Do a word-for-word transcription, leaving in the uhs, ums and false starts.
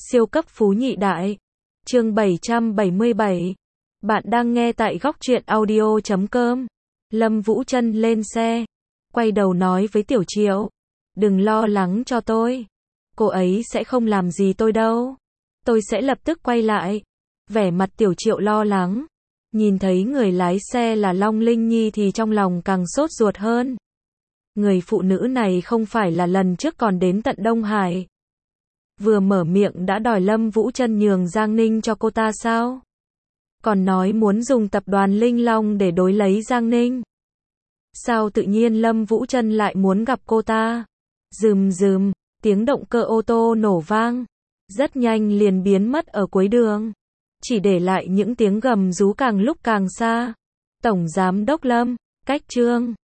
Siêu cấp phú nhị đại. Chương bảy trăm bảy mươi bảy. Bạn đang nghe tại góc truyện audio chấm com. Lâm Vũ Trân lên xe, quay đầu nói với Tiểu Triệu, đừng lo lắng cho tôi. Cô ấy sẽ không làm gì tôi đâu. Tôi sẽ lập tức quay lại. Vẻ mặt Tiểu Triệu lo lắng. Nhìn thấy người lái xe là Long Linh Nhi thì trong lòng càng sốt ruột hơn. Người phụ nữ này không phải là lần trước còn đến tận Đông Hải. Vừa mở miệng đã đòi Lâm Vũ Trân nhường Giang Ninh cho cô ta sao? Còn nói muốn dùng tập đoàn Linh Long để đối lấy Giang Ninh. Sao tự nhiên Lâm Vũ Trân lại muốn gặp cô ta? Rừm rừm, tiếng động cơ ô tô nổ vang. Rất nhanh liền biến mất ở cuối đường. Chỉ để lại những tiếng gầm rú càng lúc càng xa. Tổng Giám đốc Lâm, cách Trương